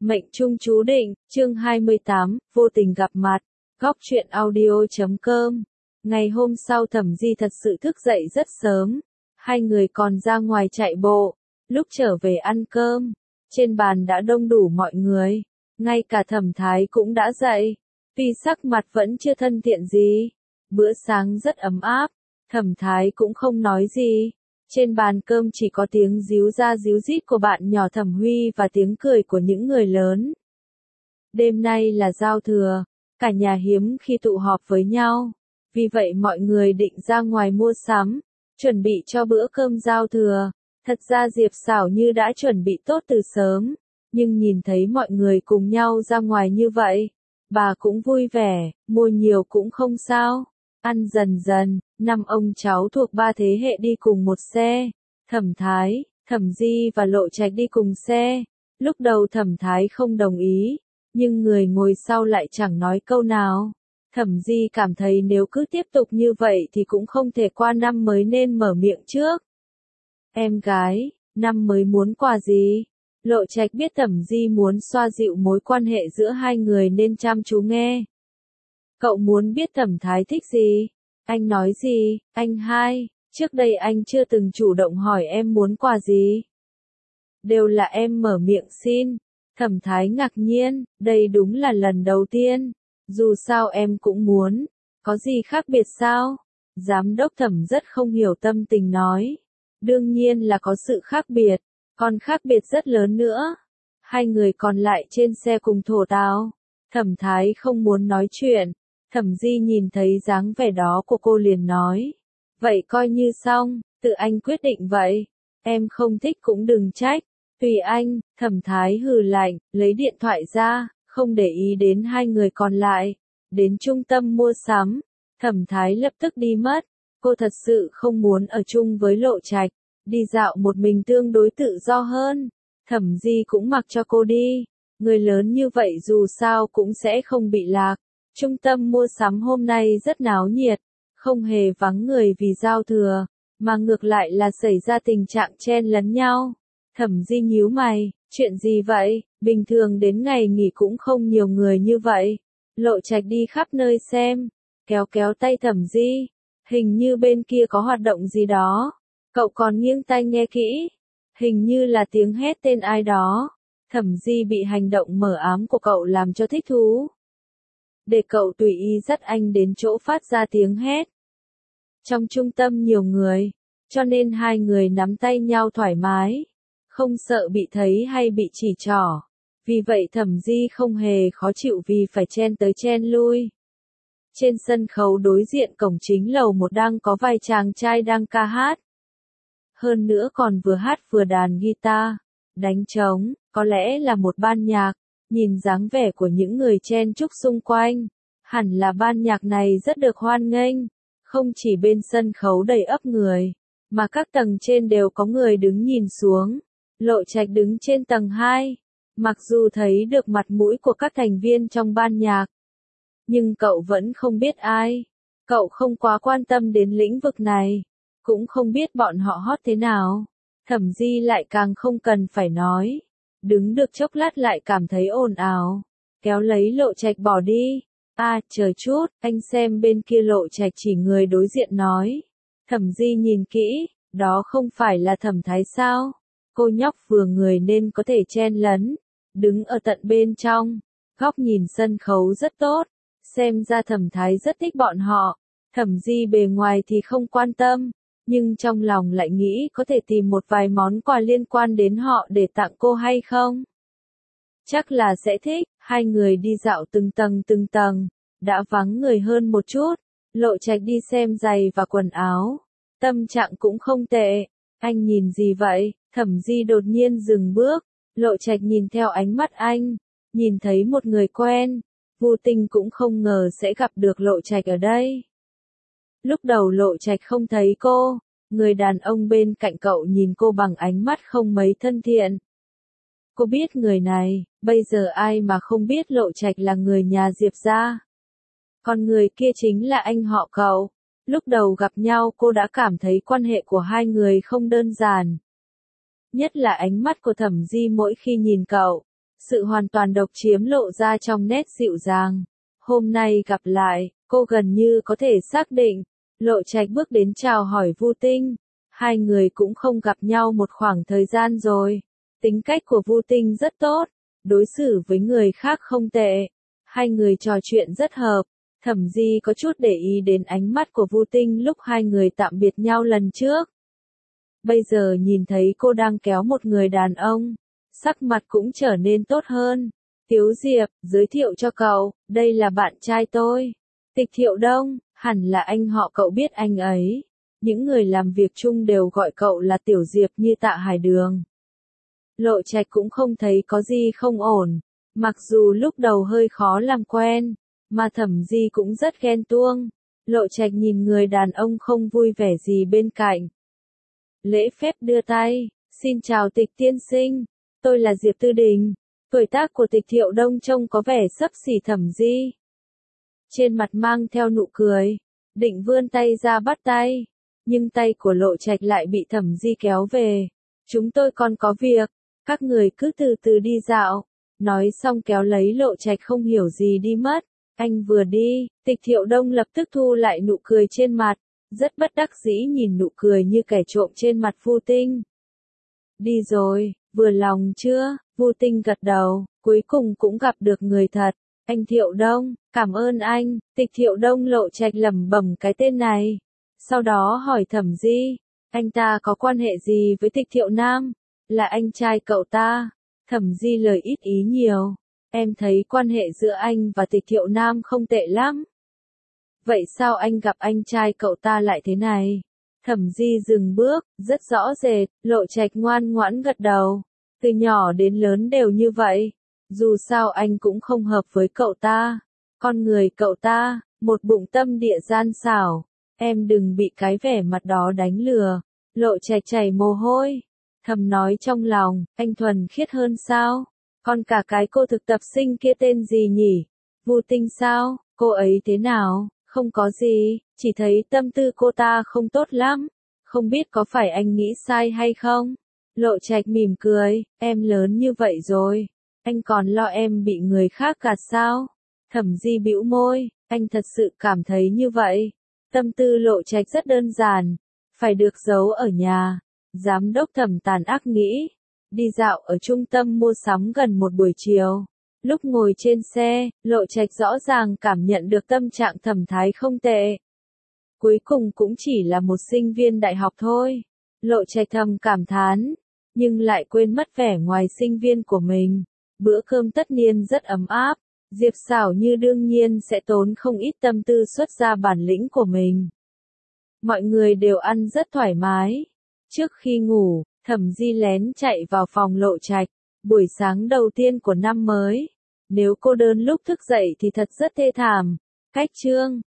Mệnh trung chú định, chương 28, vô tình gặp mặt, góc truyện audio.com. Ngày hôm sau Thẩm Di thật sự thức dậy rất sớm, hai người còn ra ngoài chạy bộ, lúc trở về ăn cơm, trên bàn đã đông đủ mọi người, ngay cả Thẩm Thái cũng đã dậy, tuy sắc mặt vẫn chưa thân thiện gì, bữa sáng rất ấm áp, Thẩm Thái cũng không nói gì. Trên bàn cơm chỉ có tiếng ríu ra ríu rít của bạn nhỏ Thẩm Huy và tiếng cười của những người lớn. Đêm nay là giao thừa, cả nhà hiếm khi tụ họp với nhau, vì vậy mọi người định ra ngoài mua sắm, chuẩn bị cho bữa cơm giao thừa. Thật ra Diệp Sảo Như đã chuẩn bị tốt từ sớm, nhưng nhìn thấy mọi người cùng nhau ra ngoài như vậy, bà cũng vui vẻ, mua nhiều cũng không sao. Ăn dần dần, 5 ông cháu thuộc 3 thế hệ đi cùng một xe. Thẩm Thái, Thẩm Di và Lộ Trạch đi cùng xe. Lúc đầu Thẩm Thái không đồng ý, nhưng người ngồi sau lại chẳng nói câu nào. Thẩm Di cảm thấy nếu cứ tiếp tục như vậy thì cũng không thể qua năm mới nên mở miệng trước. Em gái, năm mới muốn quà gì? Lộ Trạch biết Thẩm Di muốn xoa dịu mối quan hệ giữa hai người nên chăm chú nghe. Cậu muốn biết Thẩm Thái thích gì? Anh nói gì? Anh hai, trước đây anh chưa từng chủ động hỏi em muốn quà gì. Đều là em mở miệng xin. Thẩm Thái ngạc nhiên, đây đúng là lần đầu tiên. Dù sao em cũng muốn. Có gì khác biệt sao? Giám đốc Thẩm rất không hiểu tâm tình nói. Đương nhiên là có sự khác biệt, còn khác biệt rất lớn nữa. Hai người còn lại trên xe cùng thổ tào. Thẩm Thái không muốn nói chuyện. Thẩm Di nhìn thấy dáng vẻ đó của cô liền nói. Vậy coi như xong, tự anh quyết định vậy. Em không thích cũng đừng trách. Tùy anh, Thẩm Thái hừ lạnh, lấy điện thoại ra, không để ý đến hai người còn lại. Đến trung tâm mua sắm, Thẩm Thái lập tức đi mất. Cô thật sự không muốn ở chung với Lộ Trạch, đi dạo một mình tương đối tự do hơn. Thẩm Di cũng mặc cho cô đi. Người lớn như vậy dù sao cũng sẽ không bị lạc. Trung tâm mua sắm hôm nay rất náo nhiệt, không hề vắng người vì giao thừa, mà ngược lại là xảy ra tình trạng chen lấn nhau. Thẩm Di nhíu mày, chuyện gì vậy? Bình thường đến ngày nghỉ cũng không nhiều người như vậy. Lộ Trạch đi khắp nơi xem, kéo kéo tay Thẩm Di, hình như bên kia có hoạt động gì đó. Cậu còn nghiêng tai nghe kỹ, hình như là tiếng hét tên ai đó. Thẩm Di bị hành động mờ ám của cậu làm cho thích thú. Để cậu tùy ý dắt anh đến chỗ phát ra tiếng hét. Trong trung tâm nhiều người, cho nên hai người nắm tay nhau thoải mái, không sợ bị thấy hay bị chỉ trỏ. Vì vậy Thẩm Di không hề khó chịu vì phải chen tới chen lui. Trên sân khấu đối diện cổng chính lầu 1 đang có vài chàng trai đang ca hát. Hơn nữa còn vừa hát vừa đàn guitar, đánh trống, có lẽ là một ban nhạc. Nhìn dáng vẻ của những người chen chúc xung quanh, hẳn là ban nhạc này rất được hoan nghênh. Không chỉ bên sân khấu đầy ắp người, mà các tầng trên đều có người đứng nhìn xuống. Lộ Trạch đứng trên tầng 2, mặc dù thấy được mặt mũi của các thành viên trong ban nhạc, nhưng cậu vẫn không biết ai. Cậu không quá quan tâm đến lĩnh vực này, cũng không biết bọn họ hot thế nào. Thẩm Di lại càng không cần phải nói. Đứng được chốc lát lại cảm thấy ồn ào, kéo lấy Lộ Trạch bỏ đi. Chờ chút, anh xem bên kia. Lộ Trạch chỉ người đối diện nói. Thẩm Di nhìn kỹ, đó không phải là Thẩm Thái sao? Cô nhóc vừa người nên có thể chen lấn, đứng ở tận bên trong, góc nhìn sân khấu rất tốt, xem ra Thẩm Thái rất thích bọn họ. Thẩm Di bề ngoài thì không quan tâm, nhưng trong lòng lại nghĩ có thể tìm một vài món quà liên quan đến họ để tặng cô hay không. Chắc là sẽ thích. Hai người đi dạo từng tầng, đã vắng người hơn một chút. Lộ Trạch đi xem giày và quần áo, tâm trạng cũng không tệ. Anh nhìn gì vậy? Thẩm Di đột nhiên dừng bước. Lộ Trạch nhìn theo ánh mắt anh, nhìn thấy một người quen, vô tình cũng không ngờ sẽ gặp được Lộ Trạch ở đây. Lúc đầu Lộ Trạch không thấy cô, người đàn ông bên cạnh cậu nhìn cô bằng ánh mắt không mấy thân thiện. Cô biết người này, bây giờ ai mà không biết Lộ Trạch là người nhà Diệp gia. Còn người kia chính là anh họ cậu. Lúc đầu gặp nhau cô đã cảm thấy quan hệ của hai người không đơn giản. Nhất là ánh mắt của Thẩm Di mỗi khi nhìn cậu, Sự hoàn toàn độc chiếm lộ ra trong nét dịu dàng. Hôm nay gặp lại, cô gần như có thể xác định. Lộ Trạch bước đến chào hỏi Vu Tinh. Hai người cũng không gặp nhau một khoảng thời gian rồi. Tính cách của Vu Tinh rất tốt, đối xử với người khác không tệ. Hai người trò chuyện rất hợp. Thẩm Di có chút để ý đến ánh mắt của Vu Tinh lúc hai người tạm biệt nhau lần trước. Bây giờ nhìn thấy cô đang kéo một người đàn ông, sắc mặt cũng trở nên tốt hơn. Tiếu Diệp, giới thiệu cho cậu, đây là bạn trai tôi. Tịch Thiệu Đông, hẳn là anh họ cậu biết anh ấy. Những người làm việc chung đều gọi cậu là Tiểu Diệp như Tạ Hải Đường. Lộ Trạch cũng không thấy có gì không ổn, mặc dù lúc đầu hơi khó làm quen, mà Thẩm Di cũng rất ghen tuông. Lộ Trạch nhìn người đàn ông không vui vẻ gì bên cạnh. Lễ phép đưa tay, xin chào Tịch tiên sinh, tôi là Diệp Tư Đình. Tuổi tác của Tịch Thiệu Đông trông có vẻ xấp xỉ Thẩm Di. Trên mặt mang theo nụ cười, định vươn tay ra bắt tay, nhưng tay của Lộ Trạch lại bị Thẩm Di kéo về. Chúng tôi còn có việc, các người cứ từ từ đi dạo. Nói xong kéo lấy Lộ Trạch không hiểu gì đi mất. Anh vừa đi, Tịch Thiệu Đông lập tức thu lại nụ cười trên mặt, rất bất đắc dĩ nhìn nụ cười như kẻ trộm trên mặt Vu Tinh. Đi rồi, vừa lòng chưa? Vu Tinh gật đầu, cuối cùng cũng gặp được người thật. Anh Thiệu Đông, cảm ơn anh. Tịch Thiệu Đông Lộ Trạch lẩm bẩm cái tên này. Sau đó hỏi Thẩm Di, anh ta có quan hệ gì với Tịch Thiệu Nam? Là anh trai cậu ta. Thẩm Di lời ít ý nhiều. Em thấy quan hệ giữa anh và Tịch Thiệu Nam không tệ lắm. Vậy sao anh gặp anh trai cậu ta lại thế này? Thẩm Di dừng bước, rất rõ rệt. Lộ Trạch ngoan ngoãn gật đầu. Từ nhỏ đến lớn đều như vậy. Dù sao anh cũng không hợp với cậu ta. Con người cậu ta, một bụng tâm địa gian xảo. Em đừng bị cái vẻ mặt đó đánh lừa. Lộ Trạch chảy mồ hôi. Thầm nói trong lòng, anh thuần khiết hơn sao? Còn cả cái cô thực tập sinh kia tên gì nhỉ? Vu Tinh sao? Cô ấy thế nào? Không có gì, chỉ thấy tâm tư cô ta không tốt lắm. Không biết có phải anh nghĩ sai hay không? Lộ Trạch mỉm cười, em lớn như vậy rồi. Anh còn lo em bị người khác gạt sao? Thẩm Di bĩu môi, anh thật sự cảm thấy như vậy. Tâm tư Lộ Trạch rất đơn giản, phải được giấu ở nhà. Giám đốc Thẩm tàn ác nghĩ. Đi dạo ở trung tâm mua sắm gần một buổi chiều. Lúc ngồi trên xe, Lộ Trạch rõ ràng cảm nhận được tâm trạng Thẩm Thái không tệ. Cuối cùng cũng chỉ là một sinh viên đại học thôi. Lộ Trạch thầm cảm thán, nhưng lại quên mất vẻ ngoài sinh viên của mình. Bữa cơm tất niên rất ấm áp. Diệp Xảo Như đương nhiên sẽ tốn không ít tâm tư xuất ra bản lĩnh của mình. Mọi người đều ăn rất thoải mái. Trước khi ngủ, Thẩm Di lén chạy vào phòng Lộ Trạch. Buổi sáng đầu tiên của năm mới. Nếu cô đơn lúc thức dậy thì thật rất thê thảm. Cách chương